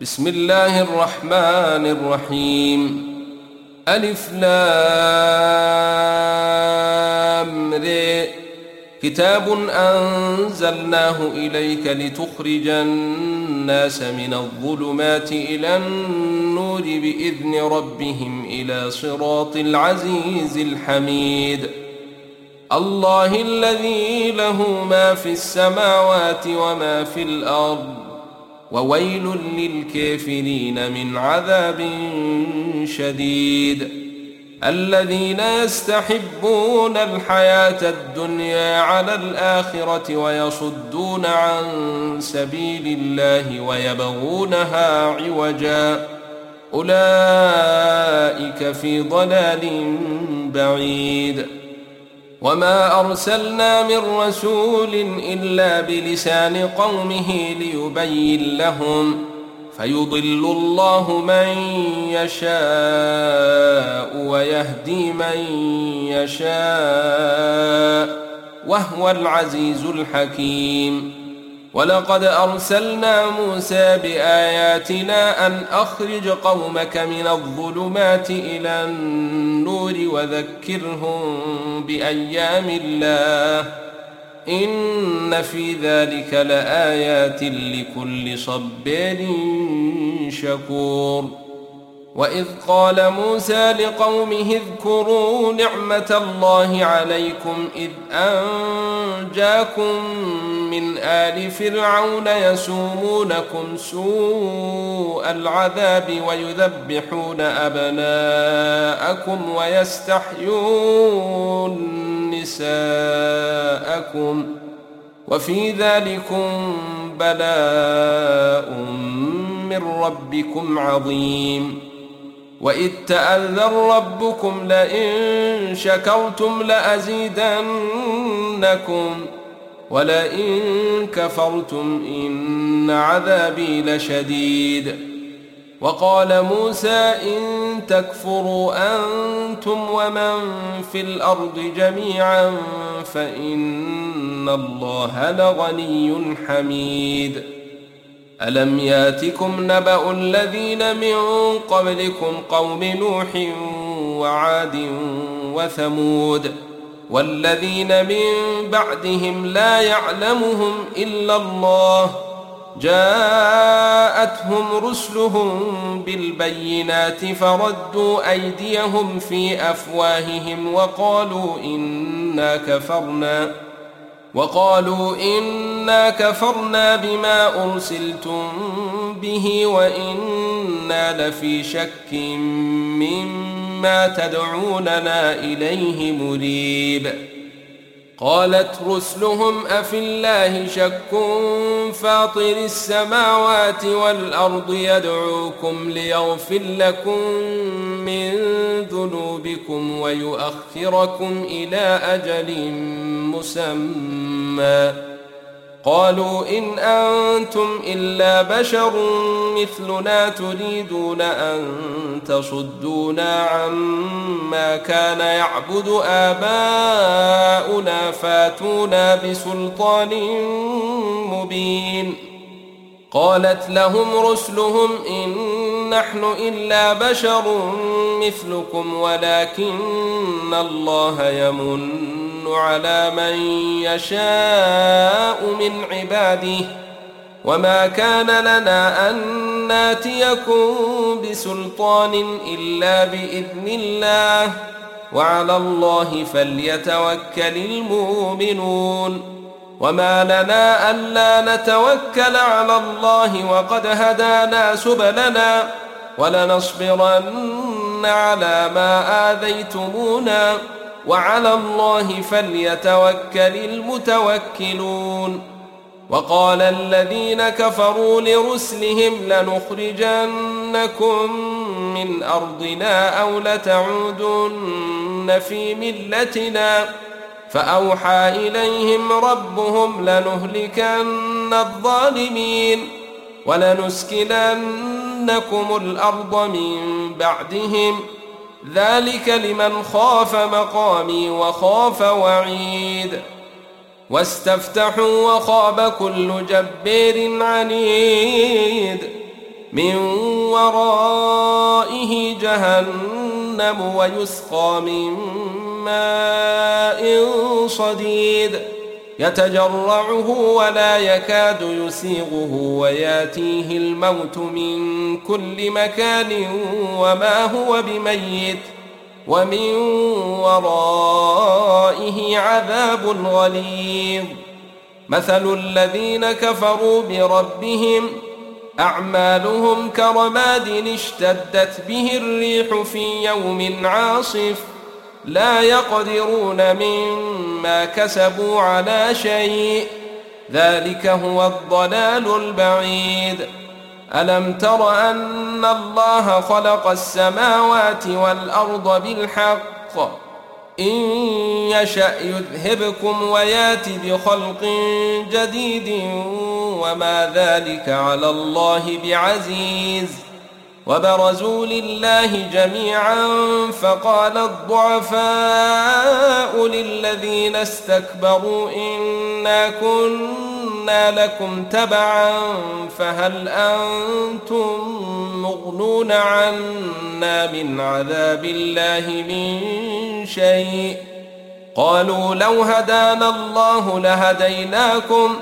بسم الله الرحمن الرحيم. ألف لام ر. كتاب أنزلناه إليك لتخرج الناس من الظلمات إلى النور بإذن ربهم إلى صراط العزيز الحميد. الله الذي له ما في السماوات وما في الأرض، وويل للكافرين من عذاب شديد. الذين يستحبون الحياة الدنيا على الآخرة ويصدون عن سبيل الله ويبغونها عوجا، أولئك في ضلال بعيد. وما أرسلنا من رسول إلا بلسان قومه ليبين لهم، فيضل الله من يشاء ويهدي من يشاء، وهو العزيز الحكيم. ولقد أرسلنا موسى بآياتنا أن أخرج قومك من الظلمات إلى النور وذكرهم بأيام الله، إن في ذلك لآيات لكل صبار شكور. وإذ قال موسى لقومه اذكروا نعمة الله عليكم إذ أنجاكم من آل فرعون يسومونكم سوء العذاب ويذبحون أبناءكم ويستحيون نساءكم، وفي ذلكم بلاء من ربكم عظيم. وإذ تأذن ربكم لئن شكرتم لأزيدنكم ولئن كفرتم إن عذابي لشديد. وقال موسى إن تكفروا أنتم ومن في الأرض جميعا فإن الله لغني حميد. ألم ياتكم نبأ الذين من قبلكم قوم نوح وعاد وثمود والذين من بعدهم لا يعلمهم إلا الله، جاءتهم رسلهم بالبينات فردوا أيديهم في أفواههم وقالوا إنا كفرنا بما أرسلتم به وإنا لفي شك مما تدعوننا إليه مريب. قالت رسلهم أفي الله شك فاطر السماوات والأرض يدعوكم ليغفر لكم من ذنوبكم ويؤخركم إلى أجل مسمى. قالوا إن أنتم إلا بشر مثلنا تريدون أن تصدونا عما كان يعبد آباؤنا فاتونا بسلطان مبين. قالت لهم رسلهم إن نحن إلا بشر مثلكم ولكن الله يمن على من يشاء من عباده، وما كان لنا أن ناتيكم بسلطان إلا بإذن الله، وعلى الله فليتوكل المؤمنون. وما لنا ألا نتوكل على الله وقد هدانا سبلنا ولنصبرن على ما آذيتمونا، وعلى الله فليتوكل المتوكلون. وقال الذين كفروا لرسلهم لنخرجنكم من أرضنا أو لتعودن في ملتنا، فأوحى إليهم ربهم لنهلكن الظالمين ولنسكننكم الأرض من بعدهم، ذلك لمن خاف مقامي وخاف وعيد. واستفتحوا وخاب كل جبار عنيد من ورائه جهنم ويسقى من ماء صديد يتجرعه ولا يكاد يسيغه وياتيه الموت من كل مكان وما هو بميت ومن ورائه عذاب غليظ. مثل الذين كفروا بربهم أعمالهم كرماد اشتدت به الريح في يوم عاصف لا يقدرون مما كسبوا على شيء ذلك هو الضلال البعيد. ألم تر أن الله خلق السماوات والأرض بالحق إن يشأ يذهبكم ويات بخلق جديد وما ذلك على الله بعزيز. وبرزوا لله جميعا فقال الضعفاء للذين استكبروا إنا كنا لكم تبعا فهل أنتم مغنون عنا من عذاب الله من شيء قالوا لو هدانا الله لهديناكم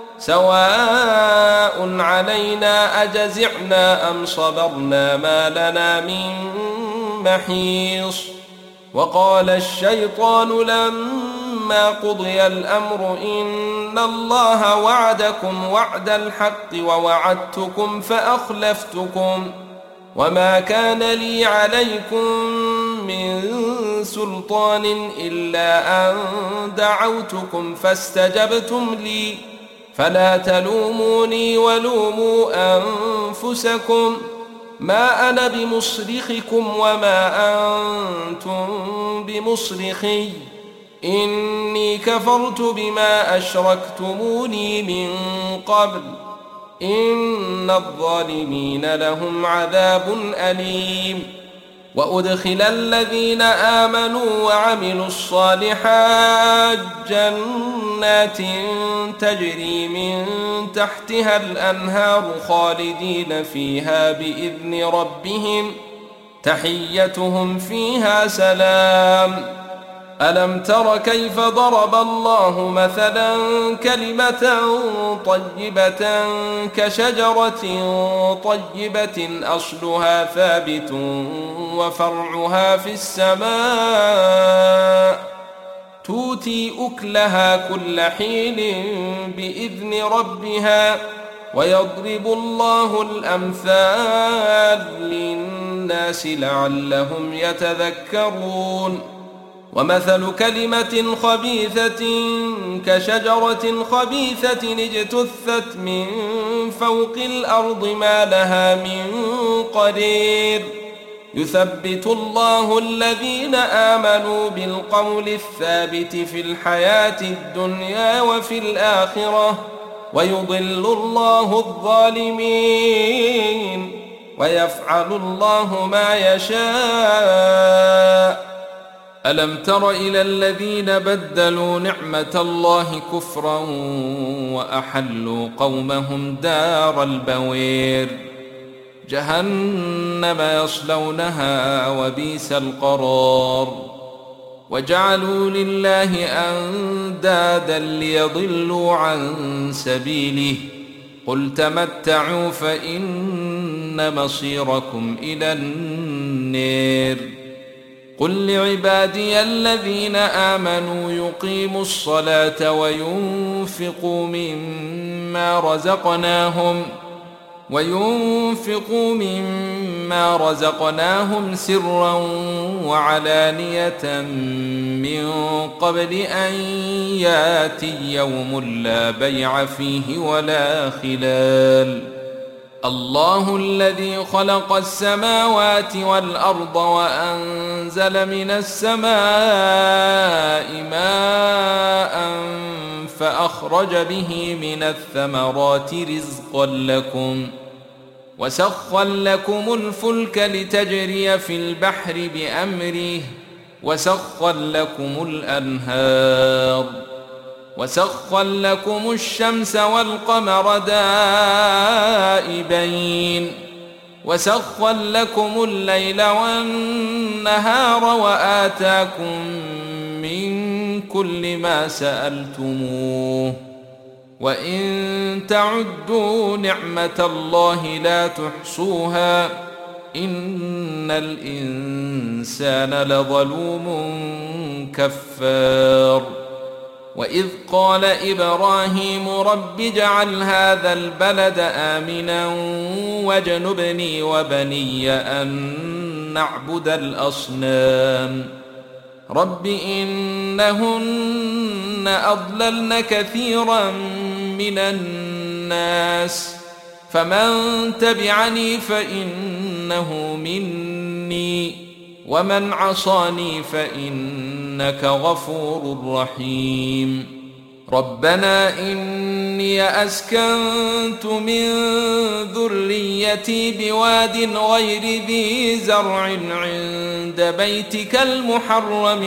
سواء علينا أجزعنا أم صبرنا ما لنا من محيص. وقال الشيطان لما قضي الأمر إن الله وعدكم وعد الحق ووعدتكم فأخلفتكم وما كان لي عليكم من سلطان إلا أن دعوتكم فاستجبتم لي فلا تلوموني ولوموا أنفسكم ما أنا بمصرخكم وما أنتم بمصرخي إني كفرت بما أشركتموني من قبل إن الظالمين لهم عذاب أليم. وأدخل الذين آمنوا وعملوا الصالحات جنات تجري من تحتها الأنهار خالدين فيها بإذن ربهم تحيتهم فيها سلام. ألم تر كيف ضرب الله مثلا كلمة طيبة كشجرة طيبة أصلها ثابت وفرعها في السماء تؤتي أكلها كل حين بإذن ربها ويضرب الله الأمثال للناس لعلهم يتذكرون. ومثل كلمة خبيثة كشجرة خبيثة اجتثت من فوق الأرض ما لها من قرير يثبت الله الذين آمنوا بالقول الثابت في الحياة الدنيا وفي الآخرة ويضل الله الظالمين ويفعل الله ما يشاء. ألم تر إلى الذين بدلوا نعمة الله كفرا وأحلوا قومهم دار البوير جهنم يصلونها وبئس القرار وجعلوا لله أندادا ليضلوا عن سبيله قل تمتعوا فإن مصيركم إلى النار. قل لعبادي الذين آمنوا يقيموا الصلاة وينفقوا مما رزقناهم سرا وعلانية من قبل أن ياتي يوم لا بيع فيه ولا خلال. الله الذي خلق السماوات والأرض وأنزل من السماء ماء فأخرج به من الثمرات رزقا لكم وسخر لكم الفلك لتجري في البحر بأمره وسخر لكم الأنهار وسخر لكم الشمس والقمر دائبين وسخر لكم الليل والنهار وآتاكم من كل ما سألتموه وإن تعدوا نعمة الله لا تحصوها إن الإنسان لظلوم كفار وإذ قال إبراهيم رب اجعل هذا البلد آمنا واجنبني وبني أن نعبد الأصنام رب إنهن أضللن كثيرا من الناس فمن تبعني فإنه مني ومن عصاني فإنك غفور رحيم ربنا إني أسكنت من ذريتي بواد غير ذي زرع عند بيتك المحرم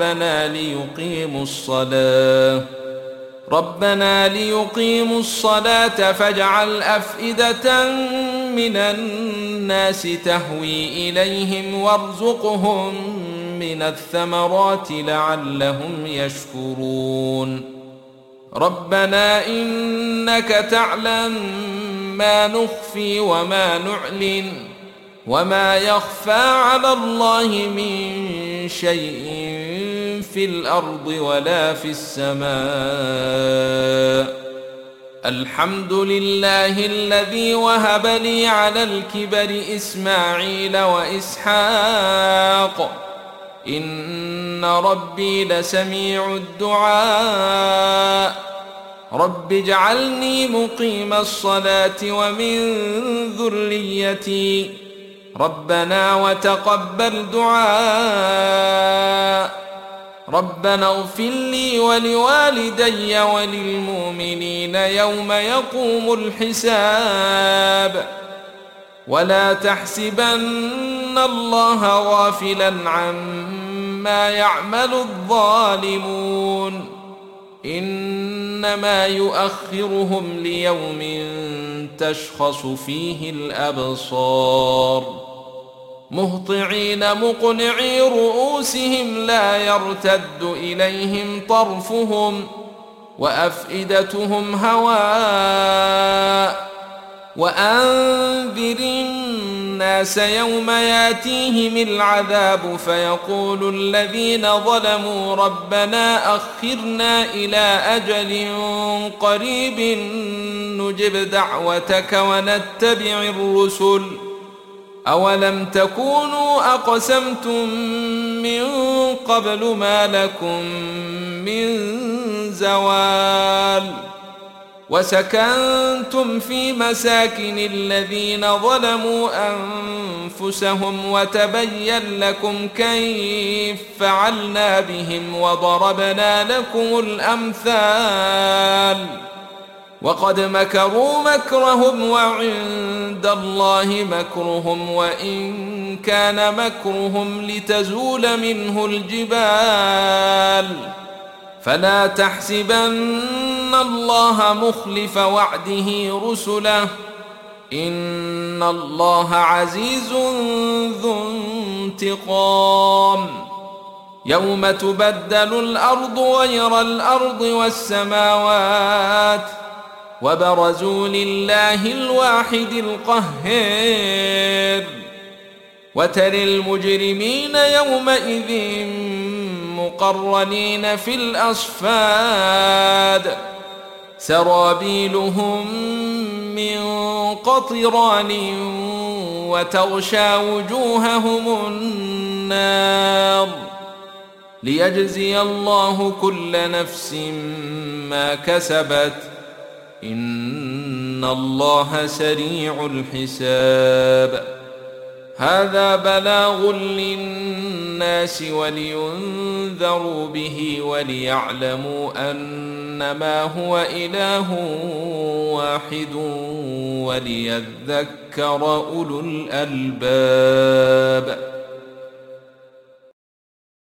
ربنا ليقيموا الصلاة فاجعل أفئدة من الناس تهوي إليهم وارزقهم من الثمرات لعلهم يشكرون ربنا إنك تعلم ما نخفي وما نعلن وما يخفى على الله من شيء في الأرض ولا في السماء الحمد لله الذي وهب لي على الكبر إسماعيل وإسحاق إن ربي لسميع الدعاء رب اجعلني مقيم الصلاة ومن ذريتي ربنا وتقبل دعاء ربنا اغفر لي ولوالدي وللمؤمنين يوم يقوم الحساب ولا تحسبن الله غافلا عما يعمل الظالمون إنما يؤخرهم ليوم تشخص فيه الأبصار مهطعين مقنعي رؤوسهم لا يرتد إليهم طرفهم وأفئدتهم هواء وأنذر الناس يوم ياتيهم العذاب فيقول الذين ظلموا ربنا أخرنا إلى أجل قريب نجب دعوتك ونتبع الرسل أولم تكونوا أقسمتم من قبل ما لكم من زوال وسكنتم في مساكن الذين ظلموا أنفسهم وتبين لكم كيف فعلنا بهم وضربنا لكم الأمثال وقد مكروا مكرهم وعند الله مكرهم وإن كان مكرهم لتزول منه الجبال فلا تحسبن الله مخلف وعده رسله إن الله عزيز ذو انتقام يوم تبدل الأرض غير الأرض والسماوات وبرزوا لله الواحد القهار وترى المجرمين يومئذ مقرنين في الأصفاد سرابيلهم من قطران وتغشى وجوههم النار ليجزي الله كل نفس ما كسبت إن الله سريع الحساب هذا بلاغ للناس ولينذروا به وليعلموا أنما هو إله واحد وليذكر أولو الألباب